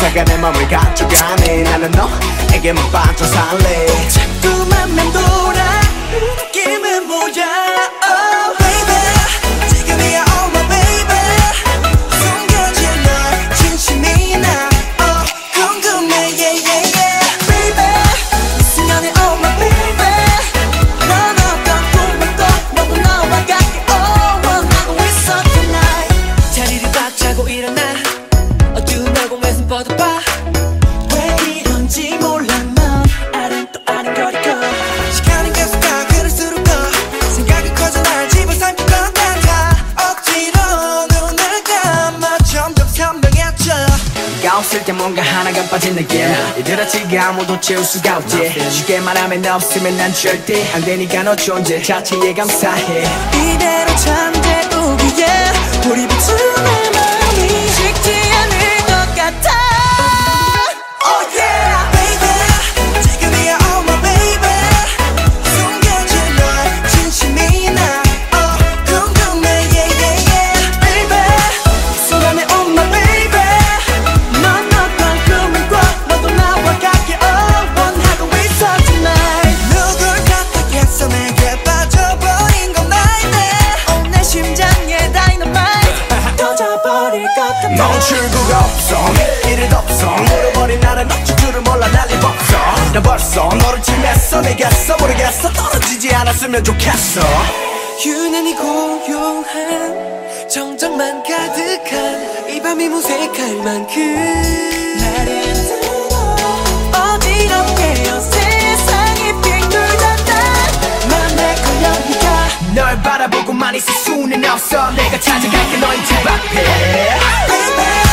그림자가 내 맘을 가져가네. 나는 너에게만 빠져 살래. 자꾸만 맴돌아 느낌은 뭐야. Oh baby 지금이야 oh my baby. 숨겨진 널 진심이 나 궁금해 yeah yeah yeah. Baby 이 순간에 oh my baby. 넌 어떤 꿈을 꿔 너도 나와 같게 oh 원하고 있어 tonight. 자리를 박차고 일어나 어두운 얼굴에서 뻗어봐. 왜 이런지 몰라 넌 아는 또 아는 거리고. 시간이 계속 가 그럴수록 더 생각이 커져 날 집어삼킬 것 같아. 억지로 눈을 감아 점점 선명해져. 네가 없을 때 뭔가 하나가 빠진 느낌. 이들아치가 아무도 채울 수가 없지. 쉽게 말하면 너 없으면 난 절대 안 되니까 너 존재 자체에 감사해. 이대로 잠재우기에 우리 붙은 내 마음이 식지 않을 것 같아. Oh yeah baby 지금이야 oh my baby. 숨겨진 널 진심이 나 궁금해 yeah yeah yeah. Baby 이 순간에 oh my baby. 넌 어떤 꿈을 꿔 너도 나와 같게 원하고 있어 tonight. 누굴 선택했어 내게 빠져버린 건 나인데 내 심장에 다이너마이트 터져버릴 것 같아. 멈출 수가 없어 일을 없어 물어버린 나는 어쩔 줄을 몰라 난리 없어. 나 벌써 너를 침했어 내겠어 모르겠어 떨어지지 않았으면 좋겠어. 유난히 고요한 정적만 가득한 이 밤이 무색할 만큼 나를 들어 어지럽게요 세상이 빙 돌잖아. 맘에 걸려 네가 널 바라보고만 있을 수는 없어. 내가 찾아갈게 너의 집 앞에. Baby